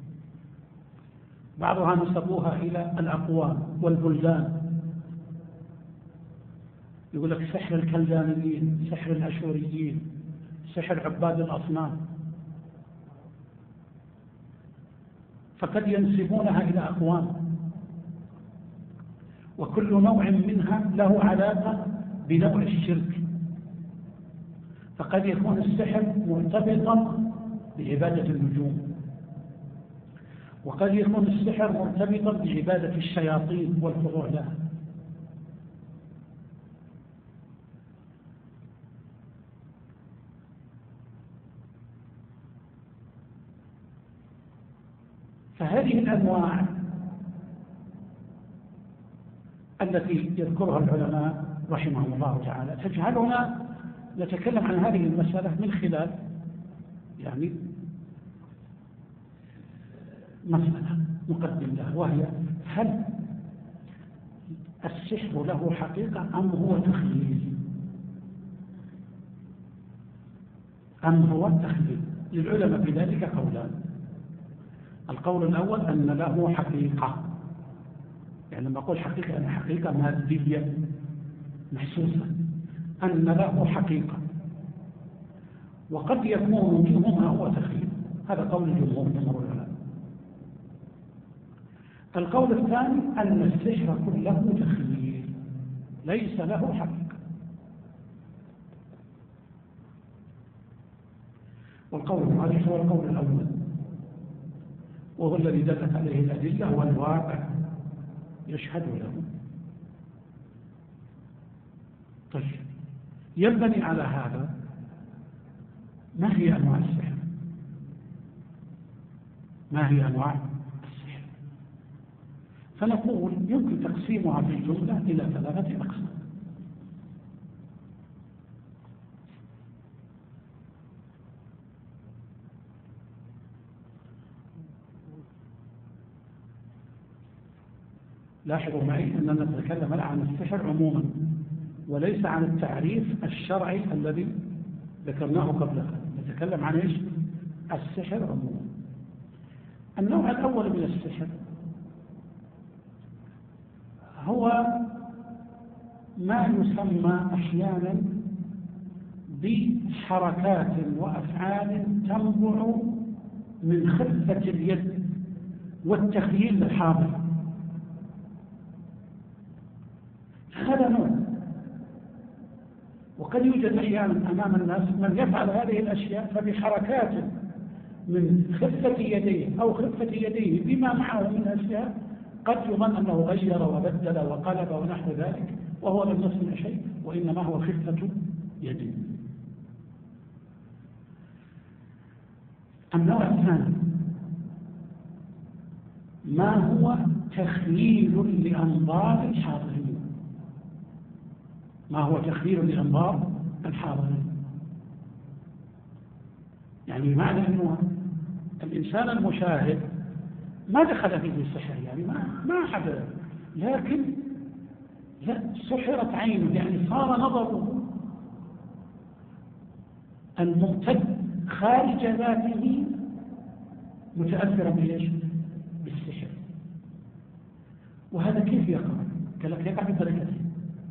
بعضها نسبوها إلى الأقوام والبلدان. يقول لك سحر الكلدانيين، سحر الأشوريين، سحر عباد الأصنام، فقد ينسبونها إلى أقوام، وكل نوع منها له علاقة بنوع الشرك. فقد يكون السحر مرتبطا بعبادة النجوم، وقد يكون السحر مرتبطا بعبادة الشياطين والخضوع لها. فهذه الأنواع التي يذكرها العلماء رحمهم الله تعالى تجعلنا نتكلم عن هذه المسألة من خلال مسألة نقدم لها، وهي هل السحر له حقيقة أم هو تخيل؟ للعلماء بذلك قولان. القول الأول أن له حقيقة، يعني لما أقول حقيقة يعني حقيقة مادية محسوسة، أن له حقيقة، وقد يكون منه ما هو تخيل. هذا قول الجمهور من العلماء. القول الثاني أن السحر كله تخيل ليس له حقيقة. والقول الراجح هو القول الأول، وهو الذي دلت عليه الأدلة والواقع يشهد له. طيب، ينبني على هذا ما هي أنواع السحر؟ ما هي أنواع السحر؟ فنقول يمكن تقسيمها في الجملة إلى 3 أقسام. لاحظوا معي أننا نتكلم عن السحر عموما وليس عن التعريف الشرعي الذي ذكرناه قبل. نتكلم عن إيش؟ السحر عموما. النوع الأول من السحر هو ما يسمى أحيانا بحركات وأفعال تنبع من خفة اليد والتخيل الحاضر. هذا نوع، وقد يوجد أحيانا أمام الناس من يفعل هذه الأشياء فبحركات من خفة يديه أو خفة يديه بما معه من أشياء قد يظن أنه غير وبدل وقلب ونحو ذلك، وهو لم يصنع شيء وإنما هو خفة يديه. النوع الثاني ما هو تخييل لأنظار الحاضرين. ما هو تخييل لأنظار الحاضرين؟ يعني معنى أنه الإنسان المشاهد ما دخل فيه السحر، يعني ما حدث، لكن سحرت عينه، يعني صار نظره الممتد خارج ذاته متأثرا بإيش؟ بالسحر. وهذا كيف يقع؟ قال لك يقع بطريقتين: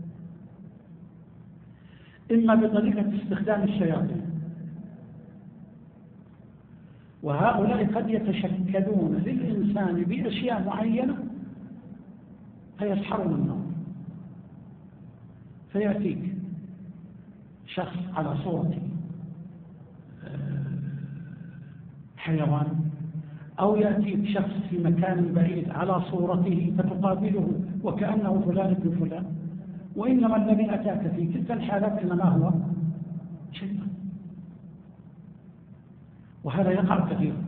إما بطريقة استخدام الشياطين، وهؤلاء قد يتشكلون للإنسان بأشياء معينة فيسحرون النار. فيأتيك شخص على صورة حيوان، أو يأتيك شخص في مكان بعيد على صورته فتقابله وكأنه فلان ابن فلان، وإنما الذي أتاك في تلك الحالات إنما هو شيطان. وهذا يقع كثيرا.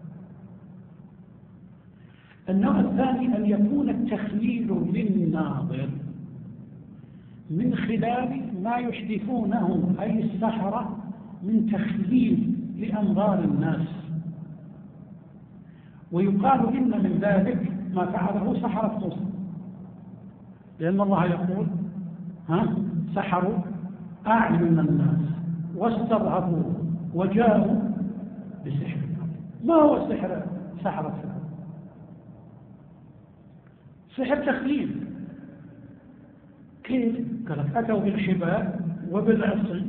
النوع الثاني أن يكون التخييل للناظر من خلال ما يحدثونه أي السحرة من تخييل لأنظار الناس، ويقال إن من ذلك ما فعله سحرة موسى، لأن الله يقول سحروا أعين الناس واستضعفوا وجاءوا بسحر. ما هو السحر؟ سحرة سحر تخييل. كيف؟ قالت أتوا بالحبال وبالعصي.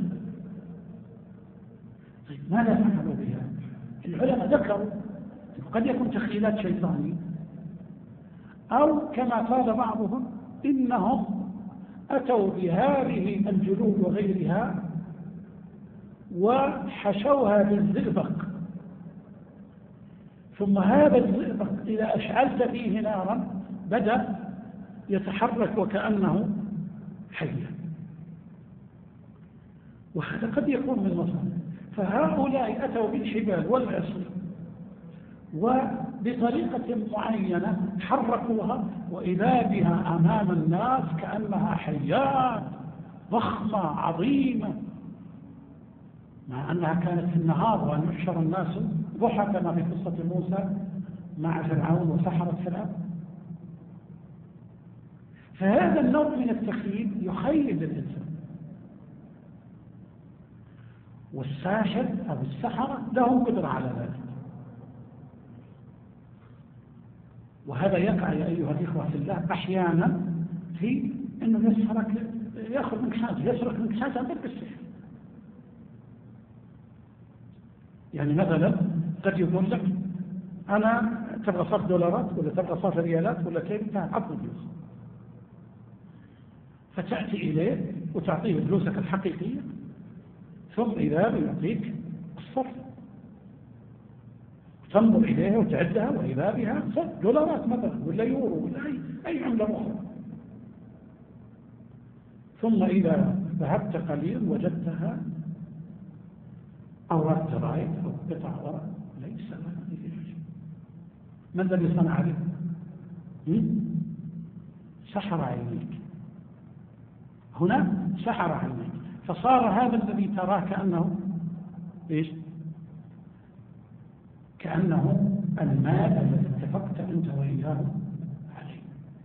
طيب ماذا فعلوا بها؟ العلماء ذكروا قد يكون تخيلات شيطانية، أو كما قال بعضهم إنهم أتوا بهذه الجلود وغيرها وحشوها بالزئبق، ثم هذا الزئبق إذا أشعلت فيه نارا بدأ يتحرك وكأنه حيا. وهذا قد يكون من مصنع. فهؤلاء أتوا بالحبال والعصي وبطريقة معينة حركوها، وإذا بها أمام الناس كأنها حيات ضخمة عظيمة، مع أنها كانت في النهار وأن يحشر الناس ضحى كما في قصة موسى مع فرعون وسحرة فرعون. فهذا النوع من التخييل يخيل للإنسان. والساحر أو السحرة لهم قدرة على ذلك. وهذا يقع يا أيها الإخوة في الله أحيانا في أنه يسحرك، يأخذ منك حاجة، يسرق منك حاجة بالسحر. يعني مثلا قد يقول لك أنا تبغى صرف دولارات ولا تبغى صرف ريالات ولا كيف، عطوا فلوس، فتأتي إليه وتعطيه فلوسك الحقيقية، ثم إذا يعطيك الصرف تنظر إليها وتعدها وإذا بها دولارات مثلا ولا يورو ولا أي عملة أخرى. ثم إذا ذهبت قليل وجدتها أوراق جرائد أو قطع ورق ليس لها أي شيء. ما الذي صنع به؟ سحر عينيك. هنا سحر عينيك، فصار هذا الذي تراه كأنه إيش؟ كأنه المال الذي اتفقت أنت وإياه عليه.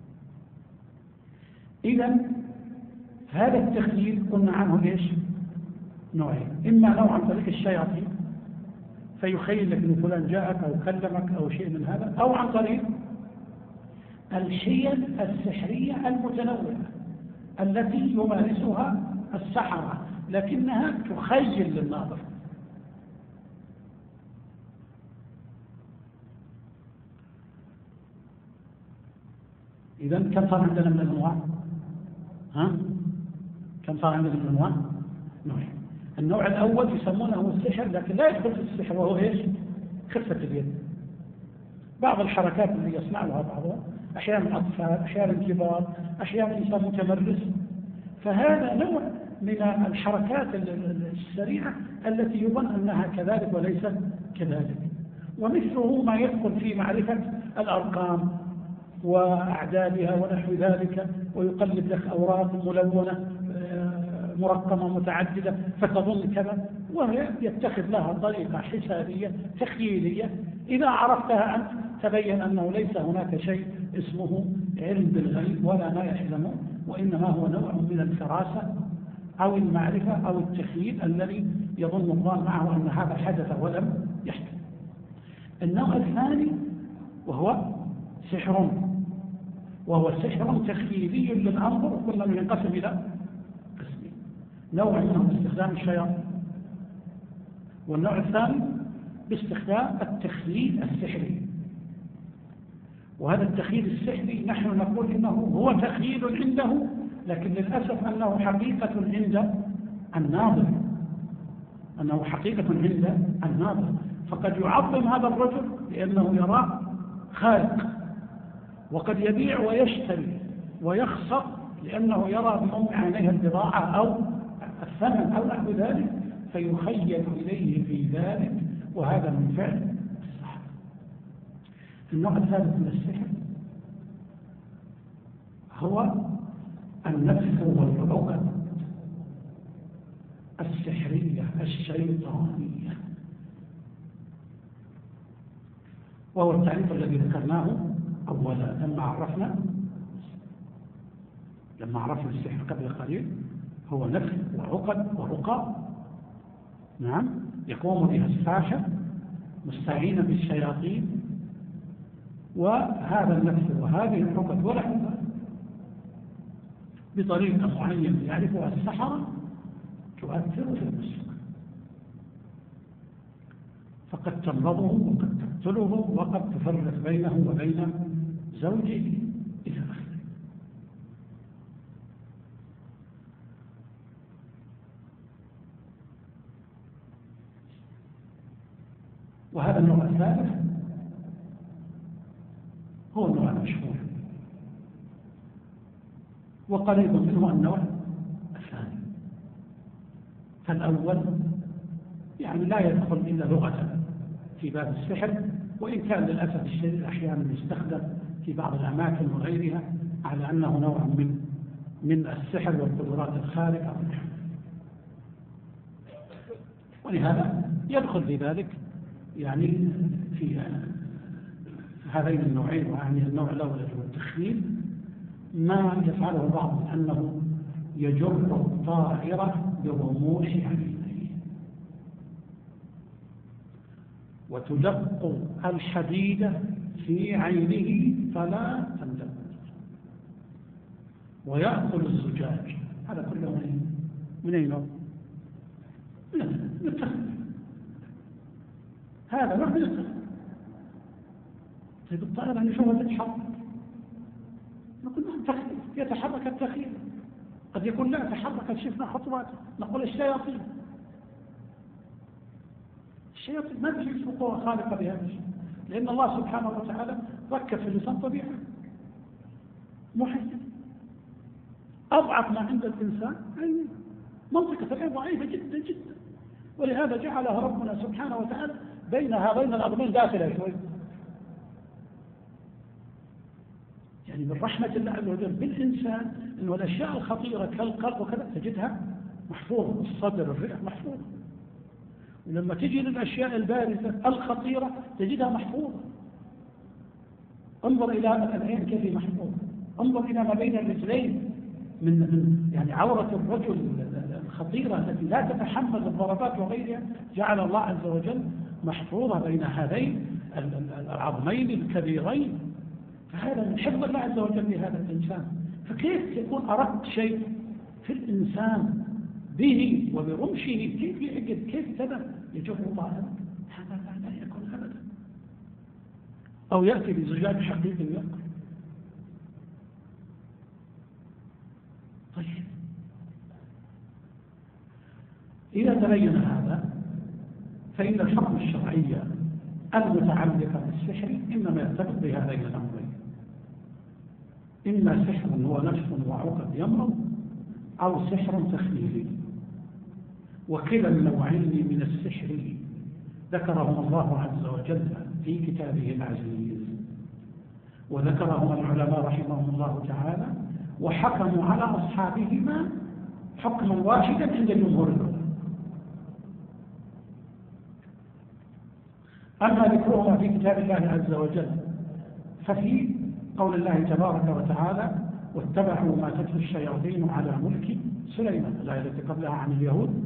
إذا هذا التخييل قلنا عنه إيش؟ نوعين، إما نوع عن طريق الشياطين فيخيل لك أن فلان جاءك أو كلمك أو شيء من هذا، أو عن طريق الحيل السحرية المتنوعة التي يمارسها السحرة لكنها تخيل للناظر. إذا كم صار عندنا من الأنواع؟ كم صار عندنا من الأنواع؟ نوعين. النوع الأول يسمونه السحر، لكن لا يدخل في السحر وهو إيش؟ خفة اليد. بعض الحركات اللي يصنعها بعضها أحيانا الأطفال، أحيانا الكبار، أحيانا إنسان متمرس، فهذا نوع من الحركات السريعة التي يظن أنها كذلك وليست كذلك. ومثله ما يدخل في معرفة الأرقام وأعدادها ونحو ذلك، ويقلب لك أوراق ملونة مرقمة متعددة فتظن كذا، وهي يتخذ لها طريقة حسابية تخيلية. إذا عرفتها أنت تبين أنه ليس هناك شيء اسمه علم بالغيب ولا ما يحلمه، وإنما هو نوع من الفراسة أو المعرفة أو التخيل الذي يظن الله معه أن هذا حدث ولم يحدث. النوع الثاني وهو سحر، وهو سحر تخيلي للأمر، وكل من ينقسم إلى قسمين: نوع منه باستخدام الشياطين، والنوع الثاني باستخدام التخييل السحري. وهذا التخييل السحري نحن نقول إنه هو تخييل عنده، لكن للأسف أنه حقيقة عند الناظر، أنه حقيقة عند الناظر. فقد يعظم هذا الرجل لأنه يراه خارق، وقد يبيع ويشتري ويخسر لأنه يرى بأم عينيه البضاعة أو الثمن أو نحو ذلك، فيخيل إليه في ذلك، وهذا من فعل السحر. النوع الثالث من السحر هو النفس والعقد السحرية الشيطانية، وهو التعريف الذي ذكرناه أولا لما عرفنا السحر قبل قليل. هو نفس وعقد ورقى، نعم، يقوم بها الساحر مستعينا بالشياطين، وهذا النفس وهذه العقد ولحظة بطريقة معينة يعرفها السحرة تؤثر في المسلم، فقد تمرضه وقد تقتله وقد تفرق بينه وبين زوجه إلى آخره. وهذا النوع الثالث هو النوع المشهور، وقريب منه النوع الثاني. فالأول يعني لا يدخل إلا لغة في باب السحر، وإن كان للأسف الشديد أحيانا يستخدم في بعض الأماكن وغيرها على أنه نوع من السحر والقدرات الخارقة، ولهذا يدخل في ذلك يعني في هذين النوعين، وعني النوع الأول هو التخيل، ما يفعله البعض أنه يجر الطائرة برموش عينيه وتدق الحديدة في عينه فلا تندق، ويأكل الزجاج. هذا كله من أي نوع؟ من التخيل. هذا نوع من التخيل. طيب الطائرة نشوفها تتحرك، نقول نعم تخيل، يتحرك التخيل. قد يكون لا تحركت، شفنا خطوات، نقول الشياطين ما تجد قوة خالقة بهذا الشيء، لأن الله سبحانه وتعالى ركب في اللسان طبيعة محيط. أضعف ما عند الإنسان عينه، منطقة العين ضعيفة جدا جدا، ولهذا جعلها ربنا سبحانه وتعالى بين هذين الأرضين داخلة شوي. يعني من رحمة الله عز وجل بالإنسان أنه الأشياء الخطيرة كالقلب وكذا تجدها محفوظة، الصدر الرئة محفوظة، ولما تجي للأشياء البارزة الخطيرة تجدها محفوظة. انظر إلى العين كيف محفوظة، انظر إلى ما بين الرجلين من يعني عورة الرجل الخطيرة التي لا تتحمل الضربات وغيرها، جعل الله عز وجل محفوظة بين هذين العظمين الكبيرين. فهذا من حفظ الله عز وجل لهذا الإنسان. فكيف يكون أردت شيء في الإنسان به وبرمشه كيف يعقد، كيف كذا يجوز الله هذا لا يكون أبدا. أو يأتي بزجاج حقيقي يأكل. طيب إذا تبين هذا فإن الحكم الشرعي المتعلق بالسحر إنما يرتبط بهذين الأمرين، إما سحر هو نفس وعقد يمرض، أو سحر تخيلي. وكلا النوعين من السحر ذكرهم الله عز وجل في كتابه العزيز، وذكرهما العلماء رحمهم الله تعالى، وحكموا على أصحابهما حكما واحدا عند جمهور العلماء. أما ذكرهما في كتاب الله عز وجل ففي قول الله تبارك وتعالى: واتبعوا ما تتلو الشياطين على ملك سليمان، الآية التي قبلها عن اليهود: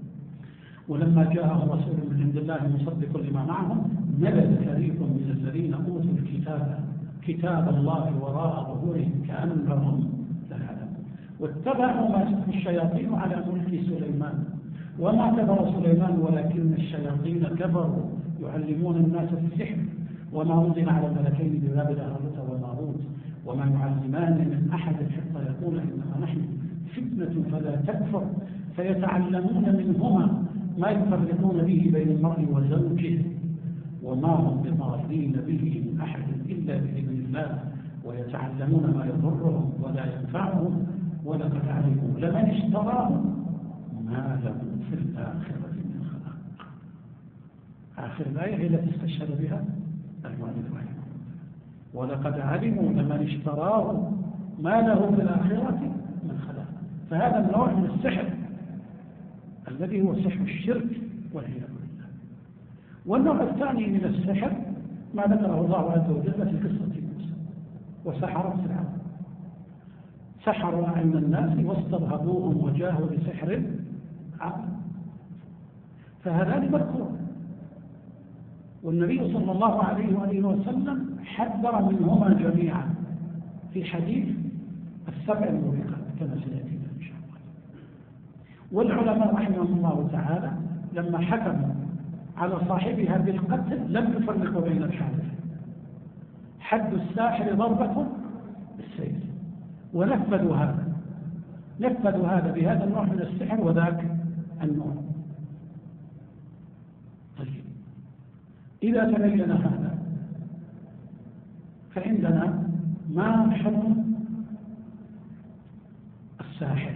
ولما جاءهم رسول من عند الله مصدق لما معهم نبذ فريق من الذين أوتوا الكتاب كتاب الله وراء ظهورهم كأنهم لا يعلمون. واتبعوا ما تتلو الشياطين على ملك سليمان وما كفر سليمان ولكن الشياطين كفروا يعلمون الناس السحر وما أنزل على الملكين ببابل هاروت وماروت وما يعلمان من أحد حتى يقول إنما نحن فتنة فلا تكفر فيتعلمون منهما ما يفرقون به بين المرء وزوجه وما هم بضارين به من أحد إلا بإذن الله ويتعلمون ما يضرهم ولا ينفعهم ولقد علموا لمن اشتراه ما له في الآخرة من خلاق. آخر الآية هي التي استشهد بها المؤلف رحمه الله: ولقد علموا لمن اشتراه ما له في الآخرة من خلاق. فهذا النوع من السحر الذي هو سحر الشرك والعياذ بالله. والنوع الثاني من السحر ما ذكره الله عز وجل في قصة موسى وسحرة فرعون، سحروا أعين الناس واسترهبوهم وجاهوا بسحر عظيم. فهذان مذكور، والنبي صلى الله عليه وآله وسلم حذر منهما جميعا في حديث السبع الموبقات كما سيأتي إن شاء الله. والعلماء رحمهم الله تعالى لما حكموا على صاحبها بالقتل لم يفرقوا بين الحالتين، حد الساحر ضربة بالسيف، ونفذوا هذا بهذا النوع من السحر وذاك النوع. طيب إذا تبين هذا فعندنا ما حكم الساحر؟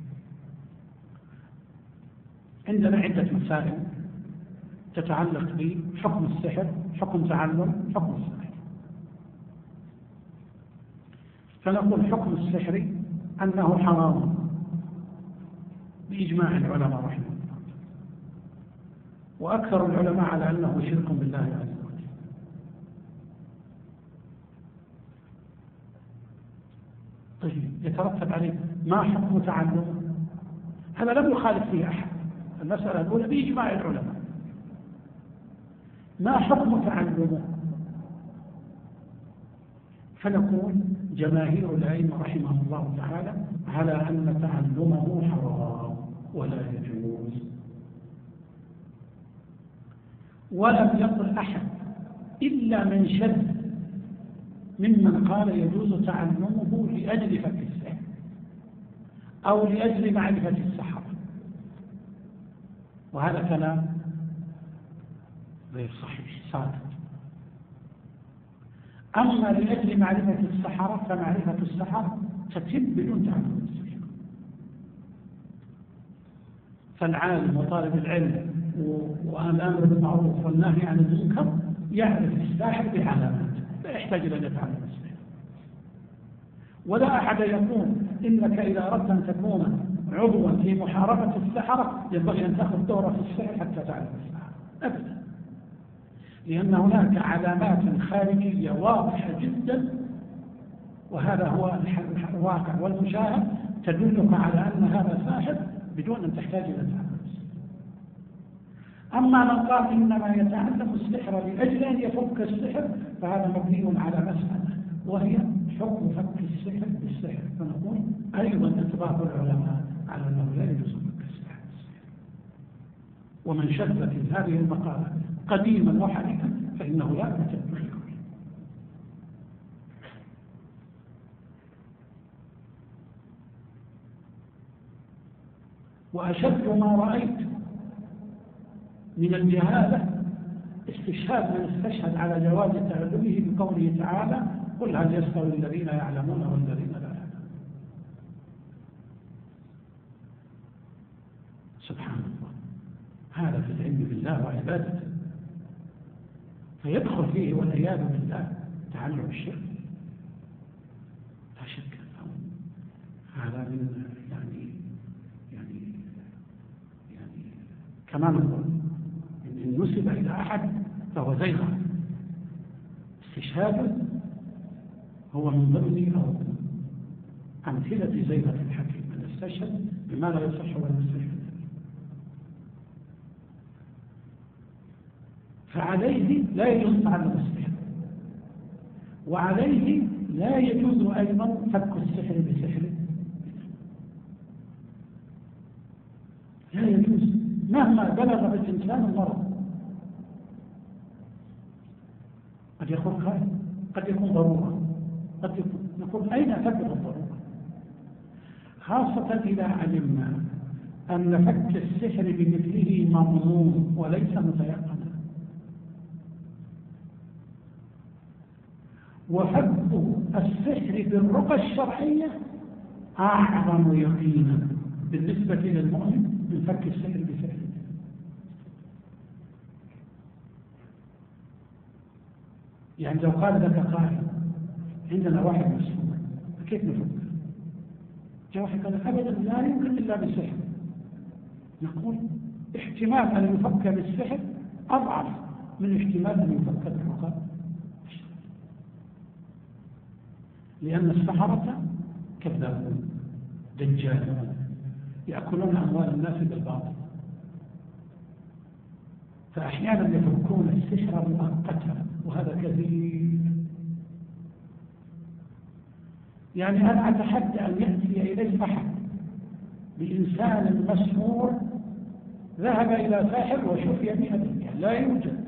عندنا عدة مسائل تتعلق بحكم السحر، حكم تعلم، حكم السحر. فنقول حكم السحر أنه حرام بإجماع العلماء رحمه الله، وأكثر العلماء على أنه شرك بالله عز وجل. طيب يترتب عليه ما حكم تعلمه؟ هذا لم يخالف فيه أحد، المسألة الأولى بإجماع العلماء. ما حكم تعلمه؟ فنقول جماهير العلم رحمهم الله تعالى على أن تعلمه حرام ولا يجوز، ولم يقل أحد إلا من شد ممن قال يجوز تعلمه لأجل فك السحر أو لأجل معرفة السحر، وهذا كلام غير صحيح صادق. أما لأجل معرفة السحرة فمعرفة السحر تتم بدون تعلم السحر. فالعالم وطالب العلم والامر بالمعروف والنهي عن المنكر يعرف الساحر بعلامات، لا يحتاج الى ان يتعلم السحر. ولا احد يقول انك اذا اردت ان تكون عضوا في محاربه السحره ينبغي ان تاخذ دوره في السحر حتى تعلم السحر ابدا، لان هناك علامات خارجيه واضحه جدا، وهذا هو الواقع والمشاهد تدلك على ان هذا ساحر بدون ان تحتاج الى تعلم. أما من قال إنما يتعلم السحر لأجل أن يفك السحر فهذا مبني على مسألة، وهي حكم فك السحر بالسحر، فنقول أيضا اتفاق العلماء على أنه لا يجوز فك السحر بالسحر. ومن شذ في هذه المقالة قديما وحديثا فإنه لا يتم فيه. وأشد ما رأيت من الجهالة استشهاد من استشهد على جواز تعلمه بقوله تعالى قل هل يستوي الذين يعلمون والذين لا يعلمون. سبحان الله، هذا في العلم بالله وعبادته، فيدخل فيه والعياذ بالله تعلم الشرك. لا شك هذا من يعني كما نقول إن نسب إلى أحد فهو زيغة. استشهاده هو من ضمن أو أمثلة زيغة الحكيم، من استشهد بما لا يصح ولا يستشهد، فعليه لا يجوز تعلم السحر، وعليه لا يجوز أيضا فك السحر بسحر، لا يجوز مهما بلغ بالإنسان المرض. قد يكون خير، قد يكون ضرورة، قد نقول أين تبلغ الضرورة؟ خاصة إذا علمنا أن فك السحر بمثله مضمون وليس متيقنا، وفك السحر بالرقى الشرعية أعظم يقينا بالنسبة للمؤمن من فك السحر بسحر. يعني لو قال لك قائل عندنا واحد مسؤول كيف نفك؟ جاء واحد قال أبدا لا يمكن إلا بالسحر، نقول احتمال أن يفك بالسحر أضعف من احتمال أن يفك بالرقى، لأن السحرة كذابون دجالون يأكلون أموال الناس بالباطل، فأحيانا يفكون السحر مؤقتا وهذا كثير. يعني أنا أتحدى أن يأتي إليه أحد بإنسان مسحور ذهب إلى ساحر وشفي 100%، لا يوجد،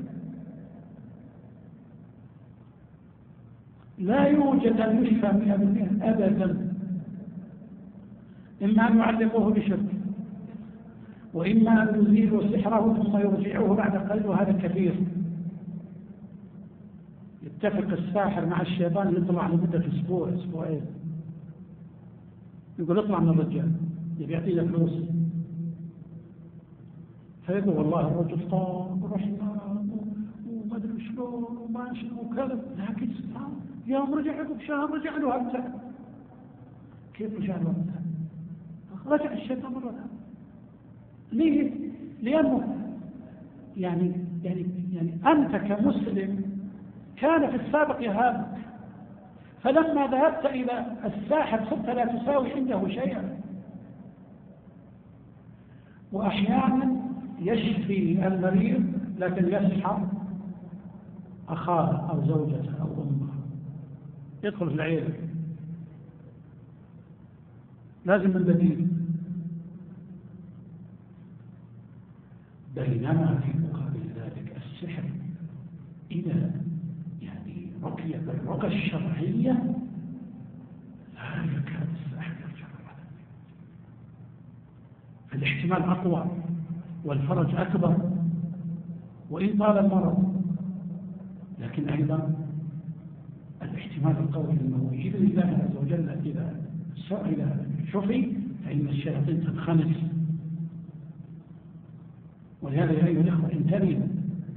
لا يوجد أن يشفى 100% أبدا. إما أن يعلموه بشرك، وإما أن يزيلوا سحره ثم يرجعوه بعد قليل، وهذا كثير. يتفق الساحر مع الشيطان يطلع لمدة أسبوع أسبوعين، يقول اطلع من الرجال يبي يعطينا فلوس، فيقول والله الرجل طاب ورحمة وما أدري شلون وما شنو وكذا، لكن سبحان يوم رجع عقب شهر رجع له أمثال. كيف رجع له أمثال؟ رجع الشيطان مرة ثانية. ليه؟ لأنه يعني أنت كمسلم كان في السابق يهابك، فلما ذهبت إلى الساحر صرت لا تساوي عنده شيئا. وأحيانا يشفي المريض لكن يسحر أخاه أو زوجته أو أمه، يدخل في العيلة، لازم من بديل. بينما في مقابل ذلك السحر إذا يعني رقي بالرقى الشرعية لا يكاد الساحر يرجع عنه، فالاحتمال أقوى والفرج أكبر وإن طال المرض، لكن أيضا الاحتمال القوي أنه بإذن الله عز وجل إذا شفي فإن الشياطين تنخنس ولهذا يا أيها الإخوة انتبهوا،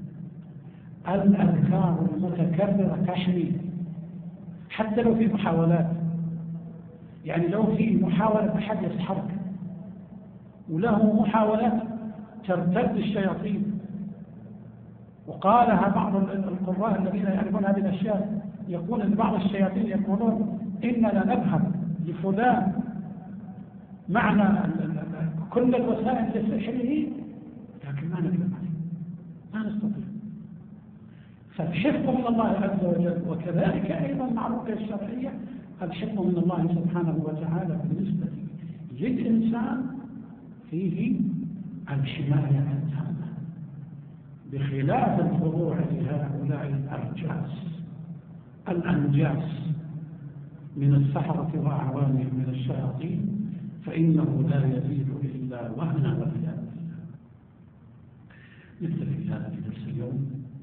الأذكار المتكررة تحمي، حتى لو في محاولات. يعني لو في محاولة أحد يسحرك وله محاولات ترتد الشياطين. وقالها بعض القراء الذين يعرفون هذه الأشياء، يقول أن بعض الشياطين يقولون إننا نذهب لفلان معنى كل الوسائل لسحره لكن ما نقدر عليه، ما نستطيع. فالحفظ من الله عز وجل، وكذلك أيضا مع الرقية الشرعية الحفظ من الله سبحانه وتعالى بالنسبة للإنسان فيه الحماية التامة، بخلاف الخضوع لهؤلاء الأنجاس من السحرة وأعوانهم من الشياطين، فإنه لا يزيد إلا وهنا والعياذ بالله. نكتفي بهذا في درس اليوم.